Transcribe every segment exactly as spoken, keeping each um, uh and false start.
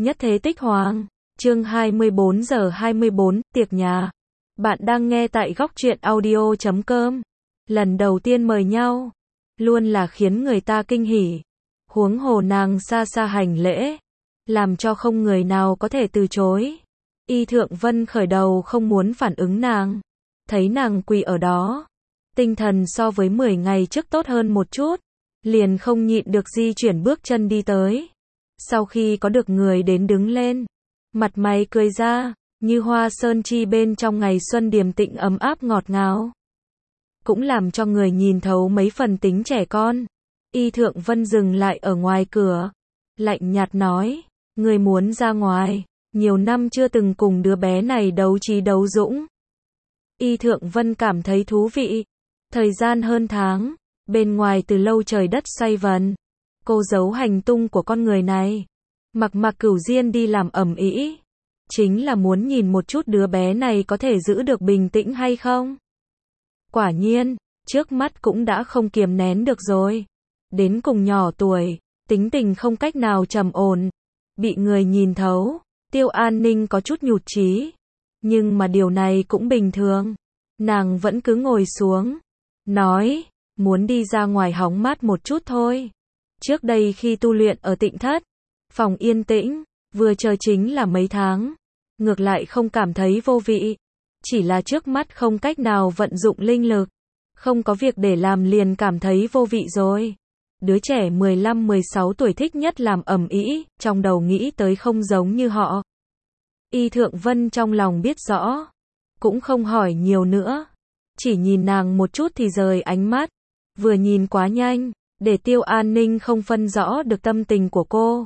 Nhất thế tích hoàng, chương hai mươi bốn giờ hai mươi bốn, tiệc nhà. Bạn đang nghe tại góc truyện audio chấm com. Lần đầu tiên mời nhau, luôn là khiến người ta kinh hỉ. Huống hồ nàng xa xa hành lễ, làm cho không người nào có thể từ chối. Y Thượng Vân khởi đầu không muốn phản ứng nàng. Thấy nàng quỳ ở đó, tinh thần so với mười ngày trước tốt hơn một chút, liền không nhịn được di chuyển bước chân đi tới. Sau khi có được người đến đứng lên, mặt mày cười ra, như hoa sơn chi bên trong ngày xuân điềm tĩnh ấm áp ngọt ngào. Cũng làm cho người nhìn thấu mấy phần tính trẻ con. Y Thượng Vân dừng lại ở ngoài cửa, lạnh nhạt nói, người muốn ra ngoài, nhiều năm chưa từng cùng đứa bé này đấu trí đấu dũng. Y Thượng Vân cảm thấy thú vị. Thời gian hơn tháng, bên ngoài từ lâu trời đất xoay vần. Cô giấu hành tung của con người này. Mặc Mặc Cửu Diên đi làm ầm ĩ, chính là muốn nhìn một chút đứa bé này có thể giữ được bình tĩnh hay không. Quả nhiên, trước mắt cũng đã không kiềm nén được rồi. Đến cùng nhỏ tuổi, tính tình không cách nào trầm ổn, bị người nhìn thấu. Tiêu An Ninh có chút nhụt chí, nhưng mà điều này cũng bình thường. Nàng vẫn cứ ngồi xuống, nói, muốn đi ra ngoài hóng mát một chút thôi. Trước đây khi tu luyện ở Tịnh Thất, phòng yên tĩnh, vừa chờ chính là mấy tháng, ngược lại không cảm thấy vô vị. Chỉ là trước mắt không cách nào vận dụng linh lực, không có việc để làm liền cảm thấy vô vị rồi. Đứa trẻ mười lăm mười sáu tuổi thích nhất làm ầm ĩ, trong đầu nghĩ tới không giống như họ. Y Thượng Vân trong lòng biết rõ, cũng không hỏi nhiều nữa, chỉ nhìn nàng một chút thì rời ánh mắt. Vừa nhìn quá nhanh, để Tiêu An Ninh không phân rõ được tâm tình của cô.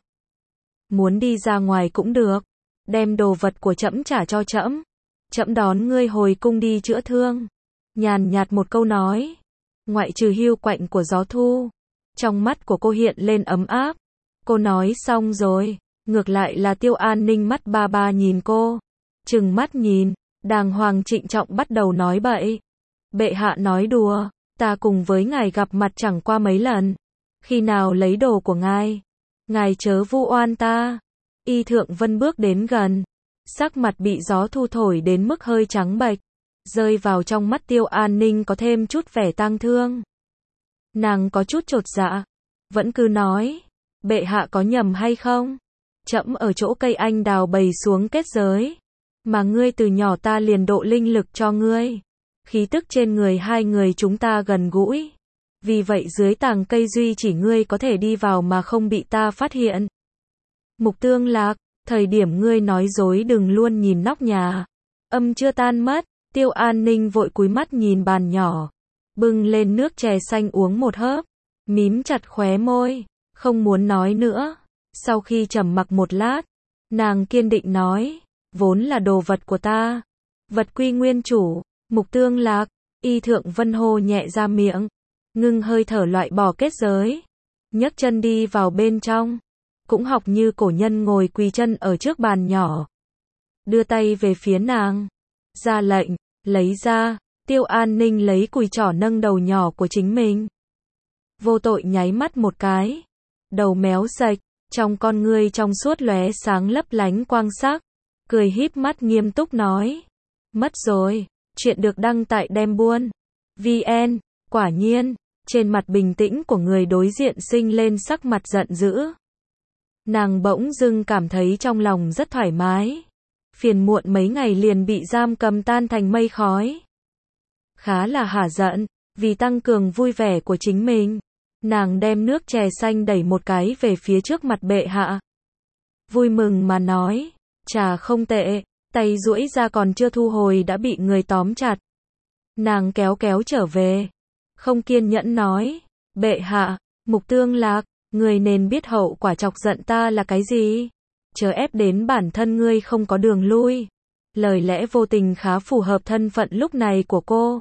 Muốn đi ra ngoài cũng được, đem đồ vật của trẫm trả cho trẫm, trẫm đón ngươi hồi cung đi chữa thương. Nhàn nhạt một câu nói, ngoại trừ hiu quạnh của gió thu, trong mắt của cô hiện lên ấm áp. Cô nói xong rồi, ngược lại là Tiêu An Ninh mắt ba ba nhìn cô, trừng mắt nhìn, đàng hoàng trịnh trọng bắt đầu nói bậy. Bệ hạ nói đùa, ta cùng với ngài gặp mặt chẳng qua mấy lần, khi nào lấy đồ của ngài, ngài chớ vu oan ta. Y Thượng Vân bước đến gần, sắc mặt bị gió thu thổi đến mức hơi trắng bệch, rơi vào trong mắt Tiêu An Ninh có thêm chút vẻ tang thương. Nàng có chút chột dạ, vẫn cứ nói, bệ hạ có nhầm hay không? Trẫm ở chỗ cây anh đào bày xuống kết giới, mà ngươi từ nhỏ ta liền độ linh lực cho ngươi. Khí tức trên người hai người chúng ta gần gũi, vì vậy dưới tàng cây duy chỉ ngươi có thể đi vào mà không bị ta phát hiện. Mục Tương Lạc, thời điểm ngươi nói dối đừng luôn nhìn nóc nhà. Âm chưa tan mất, Tiêu An Ninh vội cúi mắt nhìn bàn nhỏ, bưng lên nước chè xanh uống một hớp, mím chặt khóe môi, không muốn nói nữa. Sau khi trầm mặc một lát, nàng kiên định nói, vốn là đồ vật của ta, vật quy nguyên chủ. Mục Tương Lạc, Y Thượng Vân hô nhẹ ra miệng, ngưng hơi thở loại bỏ kết giới, nhấc chân đi vào bên trong, cũng học như cổ nhân ngồi quỳ chân ở trước bàn nhỏ, đưa tay về phía nàng, ra lệnh, lấy ra. Tiêu An Ninh lấy cùi trỏ nâng đầu nhỏ của chính mình, vô tội nháy mắt một cái, đầu méo sạch, trong con ngươi trong suốt lóe sáng lấp lánh quang sắc, cười híp mắt nghiêm túc nói, mất rồi. Chuyện được đăng tại Đem Buôn vê en. Quả nhiên, trên mặt bình tĩnh của người đối diện sinh lên sắc mặt giận dữ. Nàng bỗng dưng cảm thấy trong lòng rất thoải mái. Phiền muộn mấy ngày liền bị giam cầm tan thành mây khói. Khá là hả giận, vì tăng cường vui vẻ của chính mình. Nàng đem nước chè xanh đẩy một cái về phía trước mặt bệ hạ. Vui mừng mà nói, trà không tệ. Tay duỗi ra còn chưa thu hồi đã bị người tóm chặt. Nàng kéo kéo trở về, không kiên nhẫn nói, bệ hạ, Mục Tương Lạc, người nên biết hậu quả chọc giận ta là cái gì, chớ ép đến bản thân ngươi không có đường lui. Lời lẽ vô tình khá phù hợp thân phận lúc này của cô.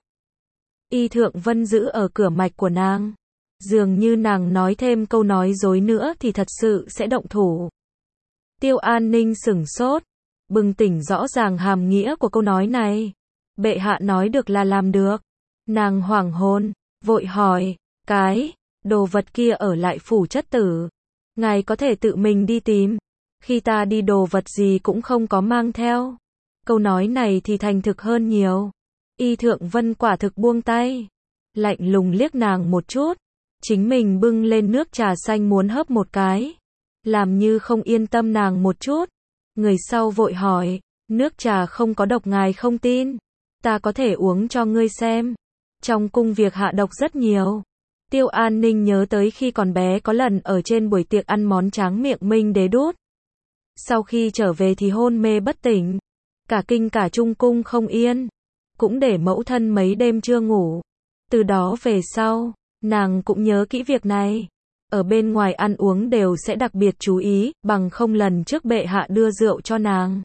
Y Thượng Vân giữ ở cửa mạch của nàng, dường như nàng nói thêm câu nói dối nữa thì thật sự sẽ động thủ. Tiêu An Ninh sửng sốt, bừng tỉnh rõ ràng hàm nghĩa của câu nói này. Bệ hạ nói được là làm được. Nàng hoảng hồn, vội hỏi, cái, đồ vật kia ở lại phủ chất tử. Ngài có thể tự mình đi tìm. Khi ta đi đồ vật gì cũng không có mang theo. Câu nói này thì thành thực hơn nhiều. Y Thượng Vân quả thực buông tay. Lạnh lùng liếc nàng một chút. Chính mình bưng lên nước trà xanh muốn hớp một cái. Làm như không yên tâm nàng một chút. Người sau vội hỏi, nước trà không có độc ngài không tin. Ta có thể uống cho ngươi xem. Trong cung việc hạ độc rất nhiều. Tiêu An Ninh nhớ tới khi còn bé có lần ở trên buổi tiệc ăn món tráng miệng Minh Đế đút. Sau khi trở về thì hôn mê bất tỉnh. Cả kinh cả trung cung không yên. Cũng để mẫu thân mấy đêm chưa ngủ. Từ đó về sau, nàng cũng nhớ kỹ việc này. Ở bên ngoài ăn uống đều sẽ đặc biệt chú ý, bằng không lần trước bệ hạ đưa rượu cho nàng.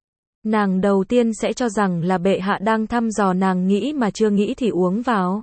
Nàng đầu tiên sẽ cho rằng là bệ hạ đang thăm dò nàng, nghĩ mà chưa nghĩ thì uống vào.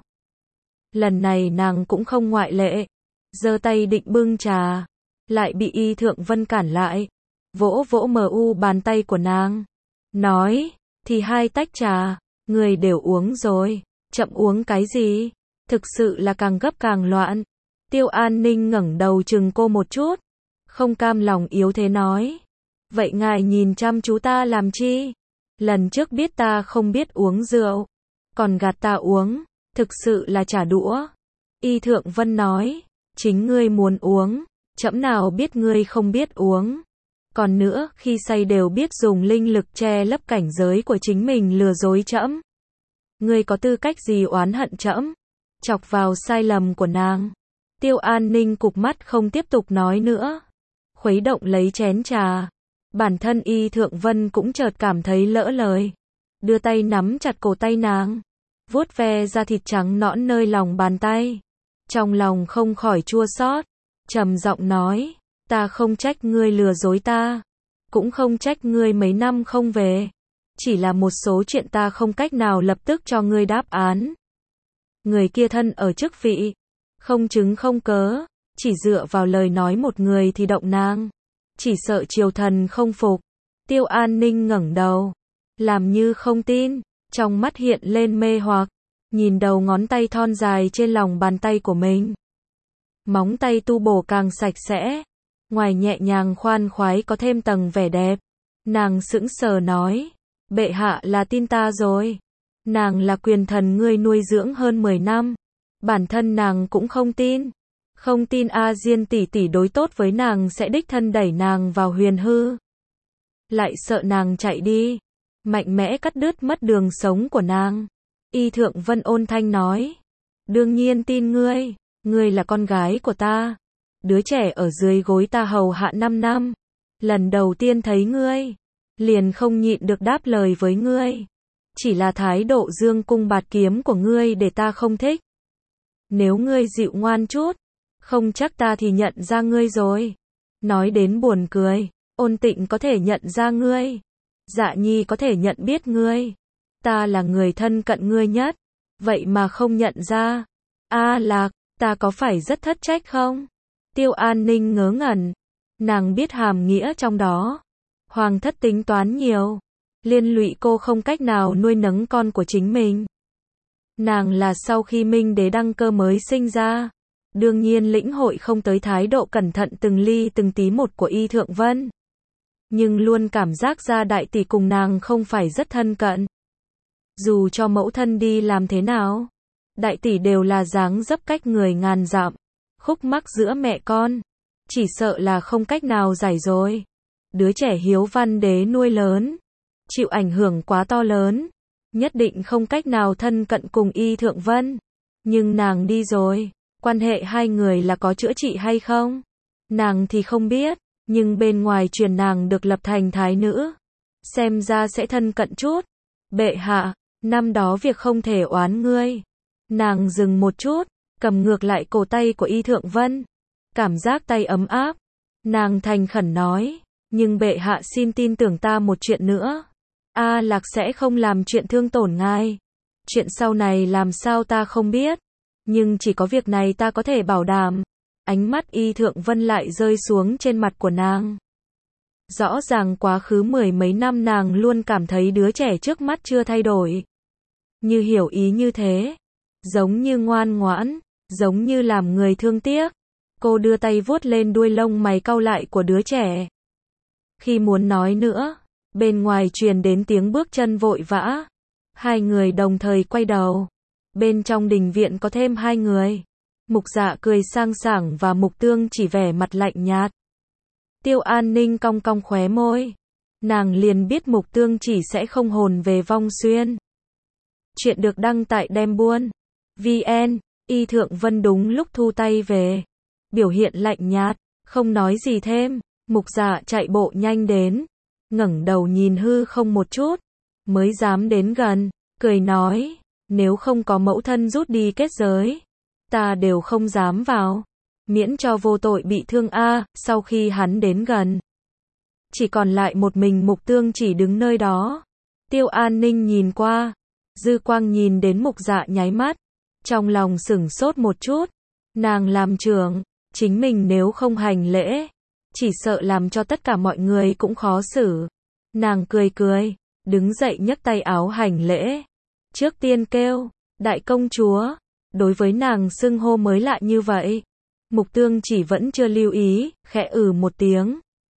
Lần này nàng cũng không ngoại lệ. Giơ tay định bưng trà. Lại bị Y Thượng Vân cản lại. Vỗ vỗ mờ u bàn tay của nàng. Nói, thì hai tách trà. Người đều uống rồi. Chậm uống cái gì? Thực sự là càng gấp càng loạn. Tiêu An Ninh ngẩng đầu chừng cô một chút. Không cam lòng yếu thế nói. Vậy ngài nhìn chăm chú ta làm chi? Lần trước biết ta không biết uống rượu. Còn gạt ta uống. Thực sự là trả đũa. Y Thượng Vân nói. Chính ngươi muốn uống. Trẫm nào biết ngươi không biết uống. Còn nữa, khi say đều biết dùng linh lực che lấp cảnh giới của chính mình lừa dối trẫm. Ngươi có tư cách gì oán hận trẫm? Chọc vào sai lầm của nàng. Tiêu An Ninh cụp mắt không tiếp tục nói nữa. Khuấy động lấy chén trà. Bản thân Y Thượng Vân cũng chợt cảm thấy lỡ lời. Đưa tay nắm chặt cổ tay nàng. Vuốt ve da thịt trắng nõn nơi lòng bàn tay. Trong lòng không khỏi chua xót. Trầm giọng nói. Ta không trách ngươi lừa dối ta. Cũng không trách ngươi mấy năm không về. Chỉ là một số chuyện ta không cách nào lập tức cho ngươi đáp án. Người kia thân ở chức vị. Không chứng không cớ. Chỉ dựa vào lời nói một người thì động nàng. Chỉ sợ triều thần không phục. Tiêu An Ninh ngẩng đầu. Làm như không tin. Trong mắt hiện lên mê hoặc. Nhìn đầu ngón tay thon dài trên lòng bàn tay của mình. Móng tay tu bổ càng sạch sẽ. Ngoài nhẹ nhàng khoan khoái có thêm tầng vẻ đẹp. Nàng sững sờ nói. Bệ hạ là tin ta rồi. Nàng là quyền thần ngươi nuôi dưỡng hơn mười năm. Bản thân nàng cũng không tin. Không tin A Diên tỷ tỷ đối tốt với nàng sẽ đích thân đẩy nàng vào huyền hư. Lại sợ nàng chạy đi. Mạnh mẽ cắt đứt mất đường sống của nàng. Y Thượng Vân ôn thanh nói. Đương nhiên tin ngươi. Ngươi là con gái của ta. Đứa trẻ ở dưới gối ta hầu hạ năm năm. Lần đầu tiên thấy ngươi. Liền không nhịn được đáp lời với ngươi. Chỉ là thái độ dương cung bạt kiếm của ngươi để ta không thích. Nếu ngươi dịu ngoan chút. Không chắc ta thì nhận ra ngươi rồi. Nói đến buồn cười. Ôn Tịnh có thể nhận ra ngươi. Dạ Nhi có thể nhận biết ngươi. Ta là người thân cận ngươi nhất. Vậy mà không nhận ra. A Lạc, ta có phải rất thất trách không? Tiêu An Ninh ngớ ngẩn. Nàng biết hàm nghĩa trong đó. Hoàng thất tính toán nhiều. Liên lụy cô không cách nào nuôi nấng con của chính mình. Nàng là sau khi Minh Đế đăng cơ mới sinh ra. Đương nhiên lĩnh hội không tới thái độ cẩn thận từng ly từng tí một của Y Thượng Vân. Nhưng luôn cảm giác ra đại tỷ cùng nàng không phải rất thân cận. Dù cho mẫu thân đi làm thế nào, đại tỷ đều là dáng dấp cách người ngàn dặm. Khúc mắc giữa mẹ con, chỉ sợ là không cách nào giải rồi. Đứa trẻ hiếu văn đế nuôi lớn, chịu ảnh hưởng quá to lớn, nhất định không cách nào thân cận cùng Y Thượng Vân. Nhưng nàng đi rồi, quan hệ hai người là có chữa trị hay không? Nàng thì không biết, nhưng bên ngoài truyền nàng được lập thành thái nữ. Xem ra sẽ thân cận chút. Bệ hạ, năm đó việc không thể oán ngươi. Nàng dừng một chút, cầm ngược lại cổ tay của Y Thượng Vân. Cảm giác tay ấm áp. Nàng thành khẩn nói, nhưng bệ hạ xin tin tưởng ta một chuyện nữa. A Lạc sẽ không làm chuyện thương tổn ngài. Chuyện sau này làm sao ta không biết. Nhưng chỉ có việc này ta có thể bảo đảm. Ánh mắt Y Thượng Vân lại rơi xuống trên mặt của nàng. Rõ ràng quá khứ mười mấy năm nàng luôn cảm thấy đứa trẻ trước mắt chưa thay đổi. Như hiểu ý như thế. Giống như ngoan ngoãn. Giống như làm người thương tiếc. Cô đưa tay vuốt lên đuôi lông mày cau lại của đứa trẻ. Khi muốn nói nữa, bên ngoài truyền đến tiếng bước chân vội vã. Hai người đồng thời quay đầu. Bên trong đình viện có thêm hai người. Mục Dạ cười sang sảng và Mục Tương chỉ vẻ mặt lạnh nhạt. Tiêu An Ninh cong cong khóe môi. Nàng liền biết Mục Tương chỉ sẽ không hồn về vong xuyên. Chuyện được đăng tại Đem Buôn. vê en, Y Thượng Vân đúng lúc thu tay về. Biểu hiện lạnh nhạt, không nói gì thêm. Mục Dạ chạy bộ nhanh đến. Ngẩng đầu nhìn hư không một chút. Mới dám đến gần, cười nói. Nếu không có mẫu thân rút đi kết giới, ta đều không dám vào. Miễn cho vô tội bị thương a. Sau khi hắn đến gần, chỉ còn lại một mình Mục Tương chỉ đứng nơi đó. Tiêu An Ninh nhìn qua, dư quang nhìn đến Mục Dạ nháy mắt, trong lòng sửng sốt một chút. Nàng làm trưởng, chính mình nếu không hành lễ, chỉ sợ làm cho tất cả mọi người cũng khó xử. Nàng cười cười, đứng dậy nhấc tay áo hành lễ. Trước tiên kêu, đại công chúa. Đối với nàng xưng hô mới lạ như vậy, Mục Tương chỉ vẫn chưa lưu ý, khẽ ừ một tiếng.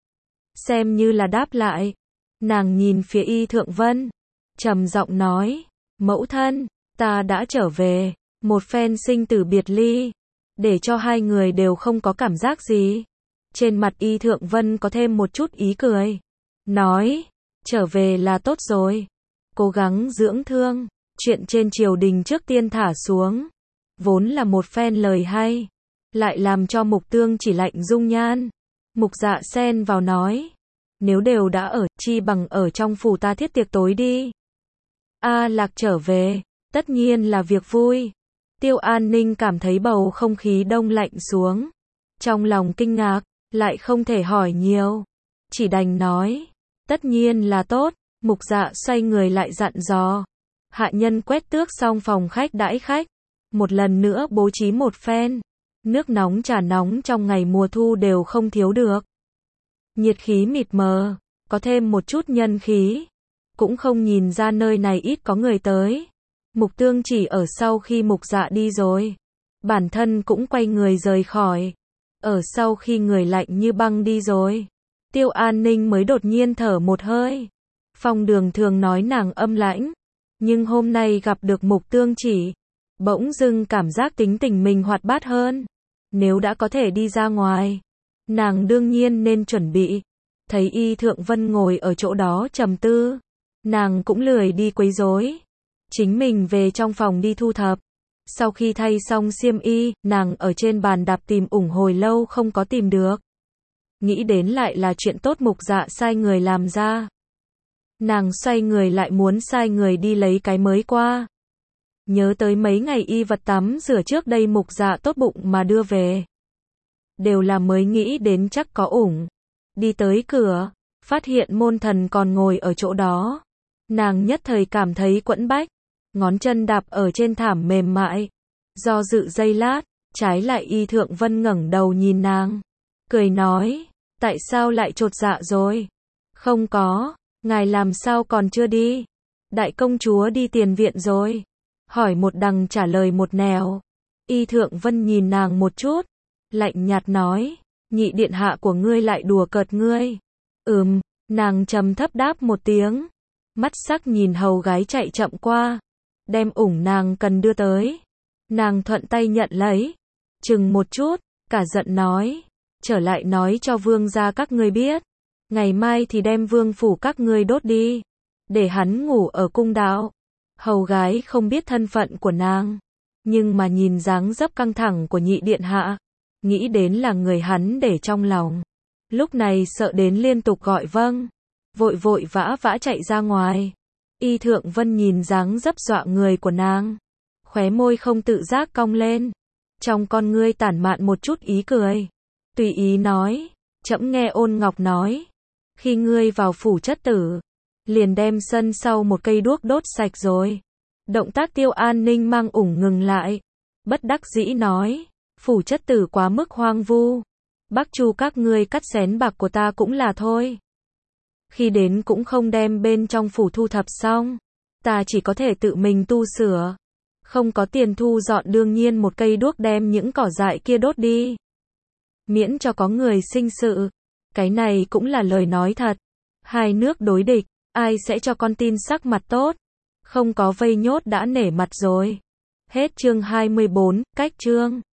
Xem như là đáp lại. Nàng nhìn phía Y Thượng Vân, trầm giọng nói, mẫu thân, ta đã trở về. Một phen sinh tử biệt ly, để cho hai người đều không có cảm giác gì. Trên mặt Y Thượng Vân có thêm một chút ý cười. Nói, trở về là tốt rồi. Cố gắng dưỡng thương. Chuyện trên triều đình trước tiên thả xuống. Vốn là một phen lời hay, lại làm cho Mục Tương chỉ lạnh dung nhan. Mục Dạ xen vào nói, nếu đều đã ở, chi bằng ở trong phủ ta thiết tiệc tối đi. A Lạc trở về, tất nhiên là việc vui. Tiêu An Ninh cảm thấy bầu không khí đông lạnh xuống. Trong lòng kinh ngạc, lại không thể hỏi nhiều. Chỉ đành nói, tất nhiên là tốt. Mục Dạ xoay người lại dặn dò. Hạ nhân quét tước xong phòng khách đãi khách. Một lần nữa bố trí một phen. Nước nóng trà nóng trong ngày mùa thu đều không thiếu được. Nhiệt khí mịt mờ, có thêm một chút nhân khí. Cũng không nhìn ra nơi này ít có người tới. Mục Tương chỉ ở sau khi Mục Dạ đi rồi. Bản thân cũng quay người rời khỏi. Ở sau khi người lạnh như băng đi rồi, Tiêu An Ninh mới đột nhiên thở một hơi. Phong Đường thường nói nàng âm lãnh, nhưng hôm nay gặp được Mục Tương chỉ, bỗng dưng cảm giác tính tình mình hoạt bát hơn. Nếu đã có thể đi ra ngoài, nàng đương nhiên nên chuẩn bị. Thấy Y Thượng Vân ngồi ở chỗ đó trầm tư, nàng cũng lười đi quấy rối. Chính mình về trong phòng đi thu thập. Sau khi thay xong xiêm y, nàng ở trên bàn đạp tìm ủng hồi lâu không có tìm được. Nghĩ đến lại là chuyện tốt Mục Dạ sai người làm ra. Nàng xoay người lại muốn sai người đi lấy cái mới qua. Nhớ tới mấy ngày y vật tắm rửa trước đây Mục Dạ tốt bụng mà đưa về. Đều là mới nghĩ đến chắc có ủng. Đi tới cửa, phát hiện môn thần còn ngồi ở chỗ đó. Nàng nhất thời cảm thấy quẫn bách. Ngón chân đạp ở trên thảm mềm mại. Do dự giây lát, trái lại Y Thượng Vân ngẩng đầu nhìn nàng. Cười nói, tại sao lại chột dạ rồi? Không có, ngài làm sao còn chưa đi? Đại công chúa đi tiền viện rồi. Hỏi một đằng trả lời một nẻo. Y Thượng Vân nhìn nàng một chút, lạnh nhạt nói, nhị điện hạ của ngươi lại đùa cợt ngươi. Ừm, nàng trầm thấp đáp một tiếng. Mắt sắc nhìn hầu gái chạy chậm qua, đem ủng nàng cần đưa tới. Nàng thuận tay nhận lấy, chừng một chút, cả giận nói, trở lại nói cho vương gia các ngươi biết, ngày mai thì đem vương phủ các ngươi đốt đi, để hắn ngủ ở cung đạo. Hầu gái không biết thân phận của nàng, nhưng mà nhìn dáng dấp căng thẳng của nhị điện hạ, nghĩ đến là người hắn để trong lòng. Lúc này sợ đến liên tục gọi vâng, vội vội vã vã chạy ra ngoài. Y Thượng Vân nhìn dáng dấp dọa người của nàng, khóe môi không tự giác cong lên, trong con ngươi tản mạn một chút ý cười, tùy ý nói, trẫm nghe Ôn Ngọc nói, khi ngươi vào phủ chất tử, liền đem sân sau một cây đuốc đốt sạch rồi. Động tác Tiêu An Ninh mang ủng ngừng lại, bất đắc dĩ nói, phủ chất tử quá mức hoang vu, Bắc Chu các ngươi cắt xén bạc của ta cũng là thôi. Khi đến cũng không đem bên trong phủ thu thập xong, ta chỉ có thể tự mình tu sửa. Không có tiền thu dọn đương nhiên một cây đuốc đem những cỏ dại kia đốt đi. Miễn cho có người sinh sự. Cái này cũng là lời nói thật. Hai nước đối địch, ai sẽ cho con tin sắc mặt tốt? Không có vây nhốt đã nể mặt rồi. Hết chương hai mươi bốn, cách chương.